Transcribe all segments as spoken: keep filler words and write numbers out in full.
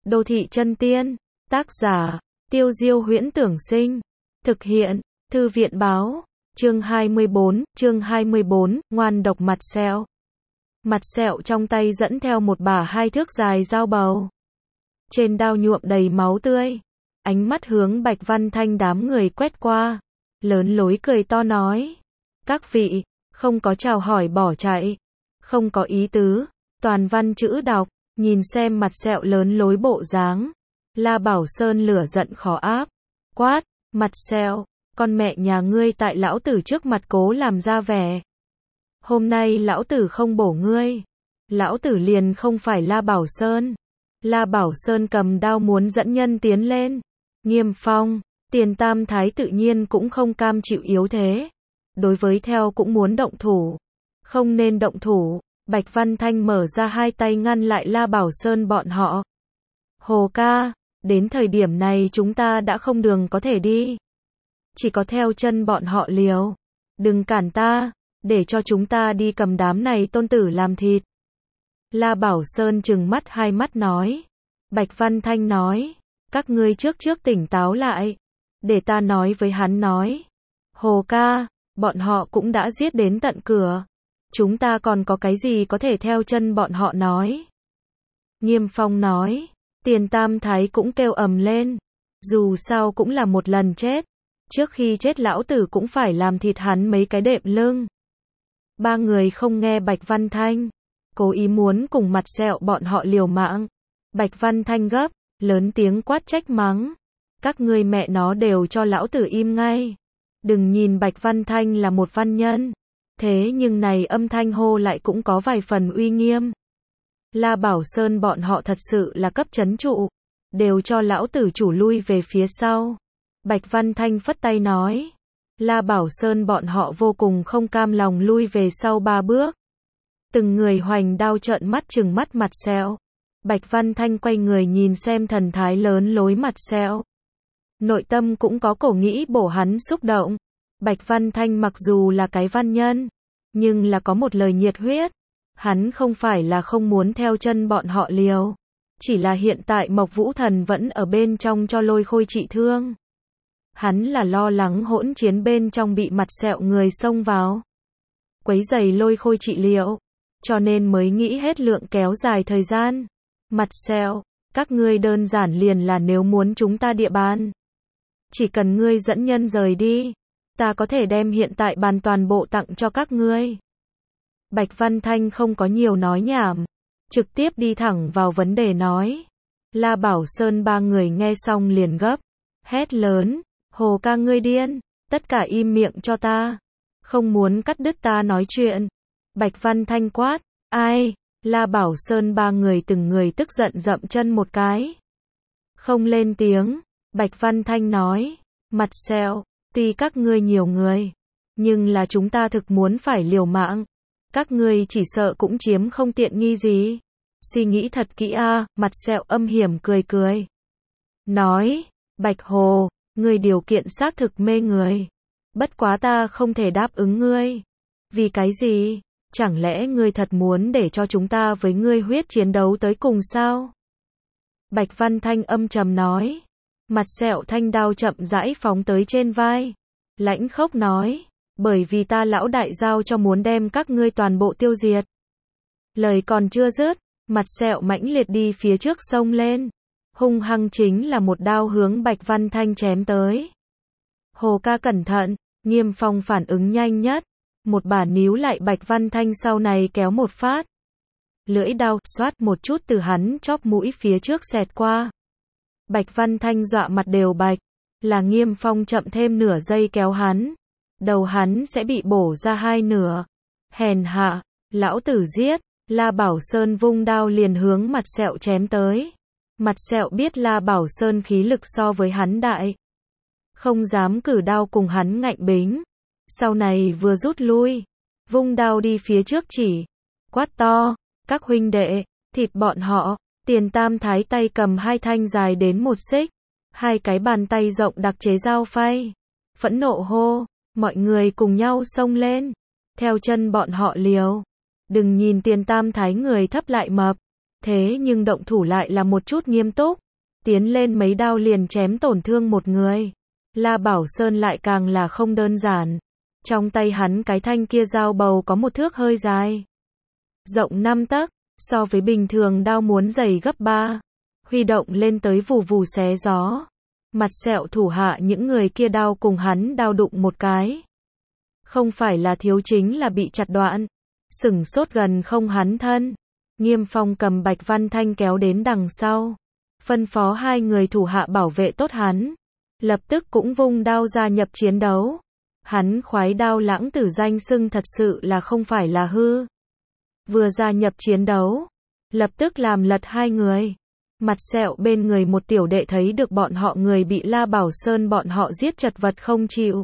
Đô thị chân tiên, tác giả, Tiêu Diêu Huyễn Tưởng Sinh, thực hiện, Thư viện Báo, chương hai mươi bốn, chương hai mươi bốn, ngoan độc mặt sẹo. Mặt sẹo trong tay dẫn theo một bả hai thước dài dao bầu. Trên đao nhuộm đầy máu tươi, ánh mắt hướng Bạch Văn Thanh đám người quét qua, lớn lối cười to nói: các vị, không có chào hỏi bỏ chạy, không có ý tứ, toàn văn chữ đọc. Nhìn xem mặt sẹo lớn lối bộ dáng, La Bảo Sơn lửa giận khó áp, quát: mặt sẹo, con mẹ nhà ngươi tại lão tử trước mặt cố làm ra vẻ. Hôm nay lão tử không bổ ngươi, lão tử liền không phải La Bảo Sơn. La Bảo Sơn cầm đao muốn dẫn nhân tiến lên. Nghiêm Phong, Tiền Tam Thái tự nhiên cũng không cam chịu yếu thế. Đối với theo cũng muốn động thủ. Không nên động thủ. Bạch Văn Thanh mở ra hai tay ngăn lại La Bảo Sơn bọn họ. Hồ ca, đến thời điểm này chúng ta đã không đường có thể đi. Chỉ có theo chân bọn họ liều. Đừng cản ta, để cho chúng ta đi cầm đám này tôn tử làm thịt. La Bảo Sơn trừng mắt hai mắt nói. Bạch Văn Thanh nói, các ngươi trước trước tỉnh táo lại. Để ta nói với hắn nói. Hồ ca, bọn họ cũng đã giết đến tận cửa. Chúng ta còn có cái gì có thể theo chân bọn họ nói. Nghiêm Phong nói. Tiền Tam Thái cũng kêu ầm lên. Dù sao cũng là một lần chết. Trước khi chết lão tử cũng phải làm thịt hắn mấy cái đệm lưng. Ba người không nghe Bạch Văn Thanh. Cố ý muốn cùng mặt sẹo bọn họ liều mạng. Bạch Văn Thanh gấp, lớn tiếng quát trách mắng. Các ngươi mẹ nó đều cho lão tử im ngay. Đừng nhìn Bạch Văn Thanh là một văn nhân. Thế nhưng này âm thanh hô lại cũng có vài phần uy nghiêm. La Bảo Sơn bọn họ thật sự là cấp chấn trụ. Đều cho lão tử chủ lui về phía sau. Bạch Văn Thanh phất tay nói. La Bảo Sơn bọn họ vô cùng không cam lòng lui về sau ba bước. Từng người hoành đao trợn mắt trừng mắt mặt sẹo. Bạch Văn Thanh quay người nhìn xem thần thái lớn lối mặt sẹo. Nội tâm cũng có cổ nghĩ bổ hắn xúc động. Bạch Văn Thanh mặc dù là cái văn nhân, nhưng là có một lời nhiệt huyết. Hắn không phải là không muốn theo chân bọn họ liều. Chỉ là hiện tại Mộc Vũ Thần vẫn ở bên trong cho Lôi Khôi trị thương. Hắn là lo lắng hỗn chiến bên trong bị mặt sẹo người xông vào. Quấy giày Lôi Khôi trị liệu. Cho nên mới nghĩ hết lượng kéo dài thời gian. Mặt sẹo, các ngươi đơn giản liền là nếu muốn chúng ta địa bàn. Chỉ cần ngươi dẫn nhân rời đi. Ta có thể đem hiện tại bàn toàn bộ tặng cho các ngươi. Bạch Văn Thanh không có nhiều nói nhảm. Trực tiếp đi thẳng vào vấn đề nói. La Bảo Sơn ba người nghe xong liền gấp. Hét lớn. Hồ ca ngươi điên. Tất cả im miệng cho ta. Không muốn cắt đứt ta nói chuyện. Bạch Văn Thanh quát. Ai? La Bảo Sơn ba người từng người tức giận dậm chân một cái. Không lên tiếng. Bạch Văn Thanh nói. Mặt sẹo. Tuy các ngươi nhiều người, nhưng là chúng ta thực muốn phải liều mạng. Các ngươi chỉ sợ cũng chiếm không tiện nghi gì. Suy nghĩ thật kỹ a, à, mặt sẹo âm hiểm cười cười. Nói, Bạch Hồ, ngươi điều kiện xác thực mê người. Bất quá ta không thể đáp ứng ngươi. Vì cái gì? Chẳng lẽ ngươi thật muốn để cho chúng ta với ngươi huyết chiến đấu tới cùng sao? Bạch Văn Thanh âm trầm nói. Mặt sẹo thanh đao chậm rãi phóng tới trên vai. Lãnh khốc nói. Bởi vì ta lão đại giao cho muốn đem các ngươi toàn bộ tiêu diệt. Lời còn chưa dứt. Mặt sẹo mãnh liệt đi phía trước xông lên. Hung hăng chính là một đao hướng Bạch Văn Thanh chém tới. Hồ ca cẩn thận. Nghiêm Phong phản ứng nhanh nhất. Một bà níu lại Bạch Văn Thanh sau này kéo một phát. Lưỡi đao xoát một chút từ hắn chóp mũi phía trước xẹt qua. Bạch Văn Thanh dọa mặt đều bạch. Là Nghiêm Phong chậm thêm nửa giây kéo hắn. Đầu hắn sẽ bị bổ ra hai nửa. Hèn hạ, lão tử giết. La Bảo Sơn vung đao liền hướng mặt sẹo chém tới. Mặt sẹo biết La Bảo Sơn khí lực so với hắn đại. Không dám cử đao cùng hắn ngạnh bính. Sau này vừa rút lui. Vung đao đi phía trước chỉ. Quát to. Các huynh đệ, thịt bọn họ. Tiền Tam Thái tay cầm hai thanh dài đến một xích. Hai cái bàn tay rộng đặc chế dao phay. Phẫn nộ hô. Mọi người cùng nhau xông lên. Theo chân bọn họ liều. Đừng nhìn Tiền Tam Thái người thấp lại mập. thế nhưng động thủ lại là một chút nghiêm túc, tiến lên mấy đao liền chém tổn thương một người. La Bảo Sơn lại càng là không đơn giản. Trong tay hắn cái thanh kia dao bầu có một thước hơi dài, rộng năm tấc, so với bình thường đao muốn dày gấp ba, huy động lên tới vù vù xé gió. Mặt sẹo thủ hạ những người kia đao cùng hắn đao đụng một cái. Không phải là thiếu chính là bị chặt đoạn, sửng sốt gần không hắn thân. Nghiêm Phong cầm Bạch Văn Thanh kéo đến đằng sau, phân phó hai người thủ hạ bảo vệ tốt hắn, lập tức cũng vung đao gia nhập chiến đấu. Hắn khoái đao lãng tử danh xưng thật sự là không phải là hư. Vừa gia nhập chiến đấu, lập tức làm lật hai người. Mặt sẹo bên người một tiểu đệ thấy được bọn họ người bị La Bảo Sơn bọn họ giết chật vật không chịu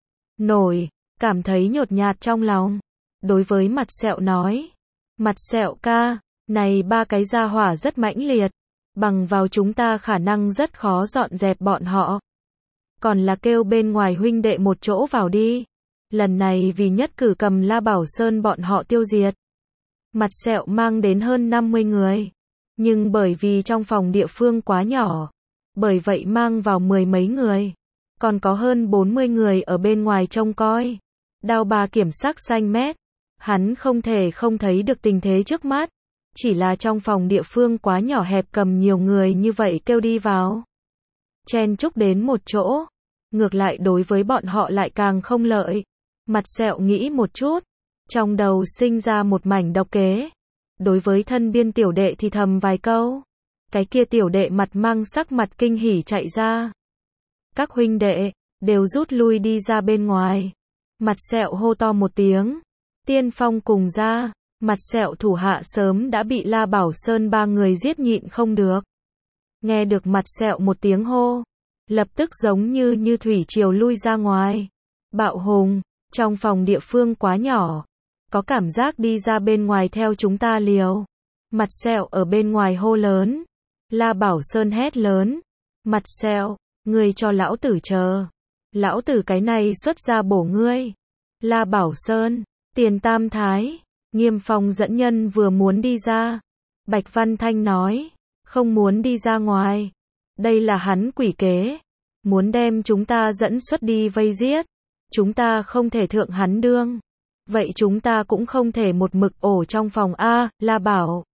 nổi, cảm thấy nhột nhạt trong lòng. Đối với mặt sẹo nói, mặt sẹo ca, này ba cái gia hỏa rất mãnh liệt, bằng vào chúng ta khả năng rất khó dọn dẹp bọn họ. Còn là kêu bên ngoài huynh đệ một chỗ vào đi. Lần này vì nhất cử cầm La Bảo Sơn bọn họ tiêu diệt. Mặt sẹo mang đến hơn năm mươi người. Nhưng bởi vì trong phòng địa phương quá nhỏ, bởi vậy mang vào mười mấy người. Còn có hơn bốn mươi người ở bên ngoài trông coi. Đao bà kiểm sắc xanh mét. Hắn không thể không thấy được tình thế trước mắt. Chỉ là trong phòng địa phương quá nhỏ hẹp cầm nhiều người như vậy kêu đi vào, chen chúc đến một chỗ, ngược lại đối với bọn họ lại càng không lợi. Mặt sẹo nghĩ một chút, trong đầu sinh ra một mảnh độc kế. Đối với thân biên tiểu đệ thì thầm vài câu. Cái kia tiểu đệ mặt mang sắc mặt kinh hỉ chạy ra. Các huynh đệ, đều rút lui đi ra bên ngoài. Mặt sẹo hô to một tiếng. Tiên Phong cùng ra. Mặt sẹo thủ hạ sớm đã bị La Bảo Sơn ba người giết nhịn không được. Nghe được mặt sẹo một tiếng hô, lập tức giống như như thủy triều lui ra ngoài. Bạo hùng, trong phòng địa phương quá nhỏ, có cảm giác đi ra bên ngoài theo chúng ta liều. Mặt sẹo ở bên ngoài hô lớn. La Bảo Sơn hét lớn. Mặt sẹo, ngươi cho lão tử chờ. Lão tử cái này xuất ra bổ ngươi. La Bảo Sơn, Tiền Tam Thái, Nghiêm Phong dẫn nhân vừa muốn đi ra. Bạch Văn Thanh nói, không muốn đi ra ngoài. Đây là hắn quỷ kế. Muốn đem chúng ta dẫn xuất đi vây giết. Chúng ta không thể thượng hắn đương. Vậy chúng ta cũng không thể một mực ổ trong phòng A, La Bảo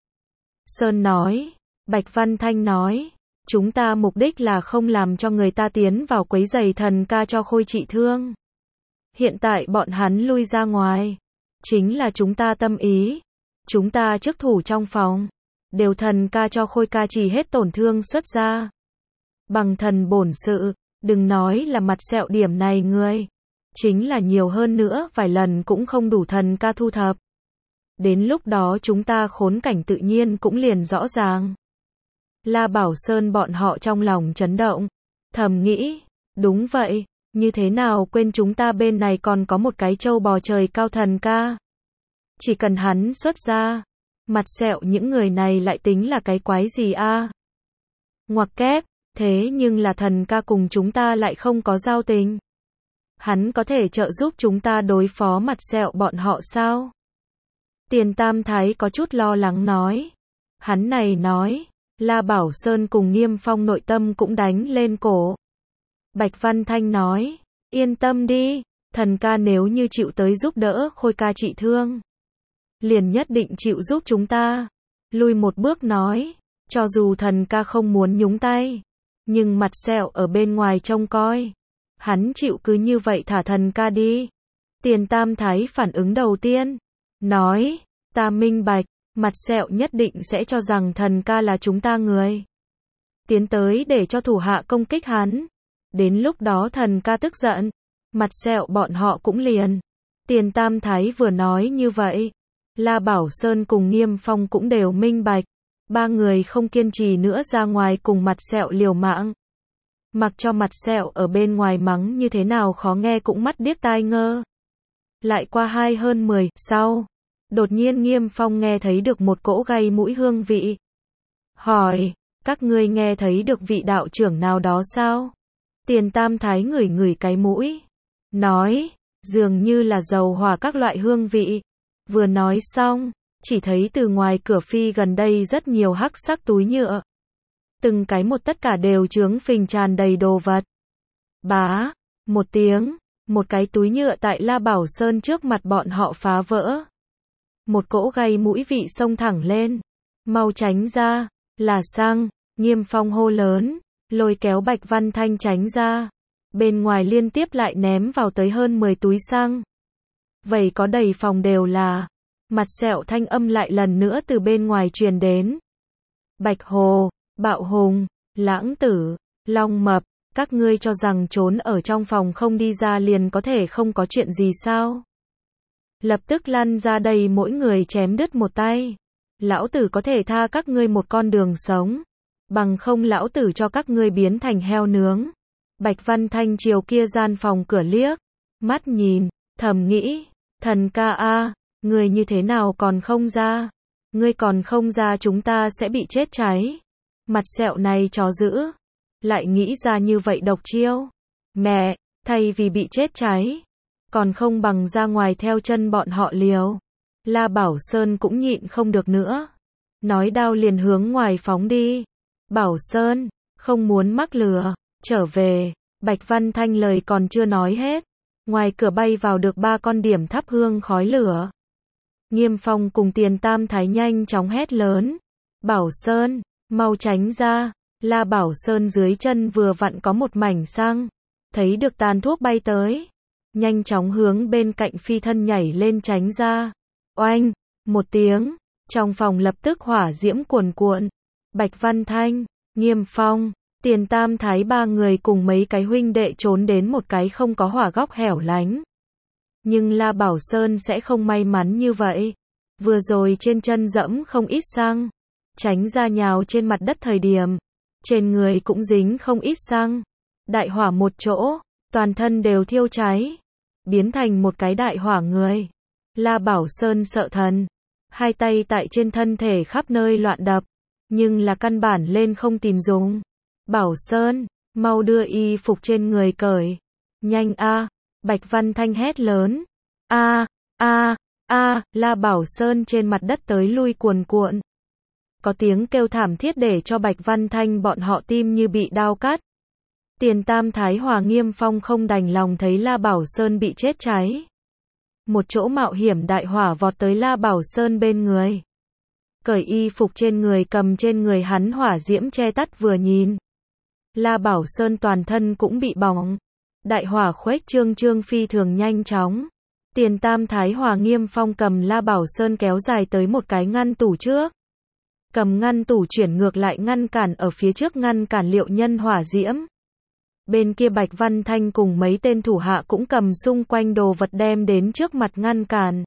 Sơn nói. Bạch Văn Thanh nói, chúng ta mục đích là không làm cho người ta tiến vào quấy giày thần ca cho Khôi trị thương. Hiện tại bọn hắn lui ra ngoài, chính là chúng ta tâm ý. Chúng ta trước thủ trong phòng, đều thần ca cho Khôi ca chỉ hết tổn thương xuất ra. Bằng thần bổn sự, đừng nói là mặt sẹo điểm này ngươi. Chính là nhiều hơn nữa vài lần cũng không đủ thần ca thu thập. Đến lúc đó chúng ta khốn cảnh tự nhiên cũng liền rõ ràng. La Bảo Sơn bọn họ trong lòng chấn động, thầm nghĩ, đúng vậy, như thế nào quên chúng ta bên này còn có một cái trâu bò trời cao thần ca. Chỉ cần hắn xuất ra, mặt sẹo những người này lại tính là cái quái gì a? Ngoặc kép, thế nhưng là thần ca cùng chúng ta lại không có giao tình. Hắn có thể trợ giúp chúng ta đối phó mặt sẹo bọn họ sao? Tiền Tam Thái có chút lo lắng nói. Hắn này nói, La Bảo Sơn cùng Nghiêm Phong nội tâm cũng đánh lên cổ. Bạch Văn Thanh nói, yên tâm đi, thần ca nếu như chịu tới giúp đỡ Khôi ca trị thương, liền nhất định chịu giúp chúng ta. Lui một bước nói, cho dù thần ca không muốn nhúng tay, nhưng mặt sẹo ở bên ngoài trông coi. Hắn chịu cứ như vậy thả thần ca đi. Tiền Tam Thái phản ứng đầu tiên, nói, ta minh bạch, mặt sẹo nhất định sẽ cho rằng thần ca là chúng ta người. Tiến tới để cho thủ hạ công kích hắn. Đến lúc đó thần ca tức giận, mặt sẹo bọn họ cũng liền. Tiền Tam Thái vừa nói như vậy, La Bảo Sơn cùng Nghiêm Phong cũng đều minh bạch. Ba người không kiên trì nữa ra ngoài cùng mặt sẹo liều mạng. Mặc cho mặt sẹo ở bên ngoài mắng như thế nào khó nghe cũng mắt điếc tai ngơ. Lại qua hai hơn mười, sau, đột nhiên Nghiêm Phong nghe thấy được một cỗ gây mũi hương vị. Hỏi, các ngươi nghe thấy được vị đạo trưởng nào đó sao? Tiền Tam Thái ngửi ngửi cái mũi, nói, dường như là dầu hỏa các loại hương vị. Vừa nói xong, chỉ thấy từ ngoài cửa phi gần đây rất nhiều hắc sắc túi nhựa. Từng cái một tất cả đều chướng phình tràn đầy đồ vật. Bá, một tiếng, một cái túi nhựa tại La Bảo Sơn trước mặt bọn họ phá vỡ. Một cỗ gây mũi vị xông thẳng lên. Mau tránh ra, là xăng, Nghiêm Phong hô lớn, lôi kéo Bạch Văn Thanh tránh ra. Bên ngoài liên tiếp lại ném vào tới hơn mười túi xăng. Vậy có đầy phòng đều là. Mặt sẹo thanh âm lại lần nữa từ bên ngoài truyền đến. Bạch Hồ, Bạo Hùng, Lãng Tử, Long Mập, các ngươi cho rằng trốn ở trong phòng không đi ra liền có thể không có chuyện gì sao? Lập tức lăn ra đây mỗi người chém đứt một tay. Lão tử có thể tha các ngươi một con đường sống. Bằng không lão tử cho các ngươi biến thành heo nướng. Bạch Văn Thanh chiều kia gian phòng cửa liếc. Mắt nhìn, thầm nghĩ. Thần ca a, ngươi như thế nào còn không ra? Ngươi còn không ra chúng ta sẽ bị chết cháy. Mặt sẹo này chó dữ. Lại nghĩ ra như vậy độc chiêu. Mẹ, thay vì bị chết cháy. Còn không bằng ra ngoài theo chân bọn họ liều. La Bảo Sơn cũng nhịn không được nữa. Nói đao liền hướng ngoài phóng đi. Bảo Sơn, không muốn mắc lừa. Trở về, Bạch Văn Thanh lời còn chưa nói hết. Ngoài cửa bay vào được ba con điểm thắp hương khói lửa. Nghiêm Phong cùng Tiền Tam Thái nhanh chóng hét lớn. Bảo Sơn, mau tránh ra. La Bảo Sơn dưới chân vừa vặn có một mảnh xăng. Thấy được tàn thuốc bay tới. Nhanh chóng hướng bên cạnh phi thân nhảy lên tránh ra. Oanh, một tiếng. Trong phòng lập tức hỏa diễm cuồn cuộn. Bạch Văn Thanh, Nghiêm Phong, Tiền Tam Thái ba người cùng mấy cái huynh đệ trốn đến một cái không có hỏa góc hẻo lánh. Nhưng La Bảo Sơn sẽ không may mắn như vậy. Vừa rồi trên chân dẫm không ít xăng. Tránh ra nhào trên mặt đất thời điểm. Trên người cũng dính không ít xăng. Đại hỏa một chỗ, toàn thân đều thiêu cháy. Biến thành một cái đại hỏa người. La Bảo Sơn sợ thần. Hai tay tại trên thân thể khắp nơi loạn đập. Nhưng là căn bản lên không tìm dùng. Bảo Sơn, mau đưa y phục trên người cởi. Nhanh a, Bạch Văn Thanh hét lớn. A, a, a, La Bảo Sơn trên mặt đất tới lui cuồn cuộn. Có tiếng kêu thảm thiết để cho Bạch Văn Thanh bọn họ tim như bị đao cắt. Tiền Tam Thái Hòa Nghiêm Phong không đành lòng thấy La Bảo Sơn bị chết cháy. Một chỗ mạo hiểm đại hỏa vọt tới La Bảo Sơn bên người. Cởi y phục trên người cầm trên người hắn hỏa diễm che tắt vừa nhìn. La Bảo Sơn toàn thân cũng bị bỏng. Đại hỏa khuếch trương trương phi thường nhanh chóng. Tiền Tam Thái Hòa Nghiêm Phong cầm La Bảo Sơn kéo dài tới một cái ngăn tủ trước. Cầm ngăn tủ chuyển ngược lại ngăn cản ở phía trước ngăn cản liệu nhân hỏa diễm. Bên kia Bạch Văn Thanh cùng mấy tên thủ hạ cũng cầm xung quanh đồ vật đem đến trước mặt ngăn cản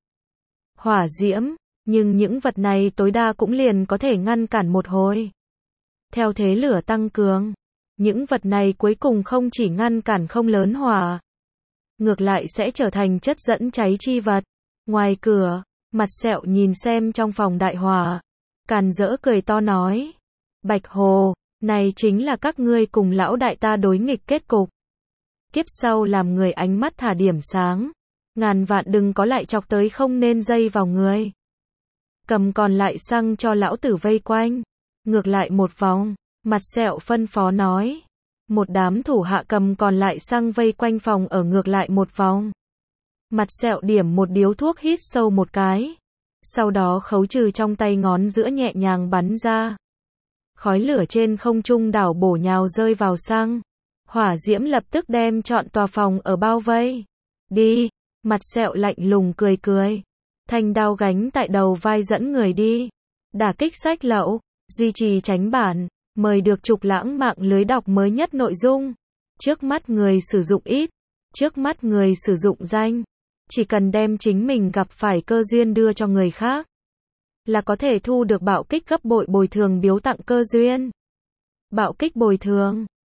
hỏa diễm, nhưng những vật này tối đa cũng liền có thể ngăn cản một hồi. Theo thế lửa tăng cường, những vật này cuối cùng không chỉ ngăn cản không lớn hỏa, ngược lại sẽ trở thành chất dẫn cháy chi vật. Ngoài cửa, mặt sẹo nhìn xem trong phòng đại hỏa, càn rỡ cười to nói. Bạch Hồ, này chính là các ngươi cùng lão đại ta đối nghịch kết cục. Kiếp sau làm người ánh mắt thả điểm sáng. Ngàn vạn đừng có lại chọc tới không nên dây vào người. Cầm còn lại xăng cho lão tử vây quanh. Ngược lại một vòng, mặt sẹo phân phó nói. Một đám thủ hạ cầm còn lại xăng vây quanh phòng ở ngược lại một vòng. Mặt sẹo điểm một điếu thuốc hít sâu một cái. Sau đó khấu trừ trong tay ngón giữa nhẹ nhàng bắn ra. Khói lửa trên không trung đảo bổ nhào rơi vào xăng. Hỏa diễm lập tức đem trọn tòa phòng ở bao vây. Đi, mặt sẹo lạnh lùng cười cười. Thanh đao gánh tại đầu vai dẫn người đi. Đả kích sách lậu, duy trì tránh bản, mời được Trục Lãng mạng lưới đọc mới nhất nội dung. Trước mắt người sử dụng ít, trước mắt người sử dụng danh. Chỉ cần đem chính mình gặp phải cơ duyên đưa cho người khác, là có thể thu được bạo kích gấp bội bồi thường biếu tặng cơ duyên. Bạo kích bồi thường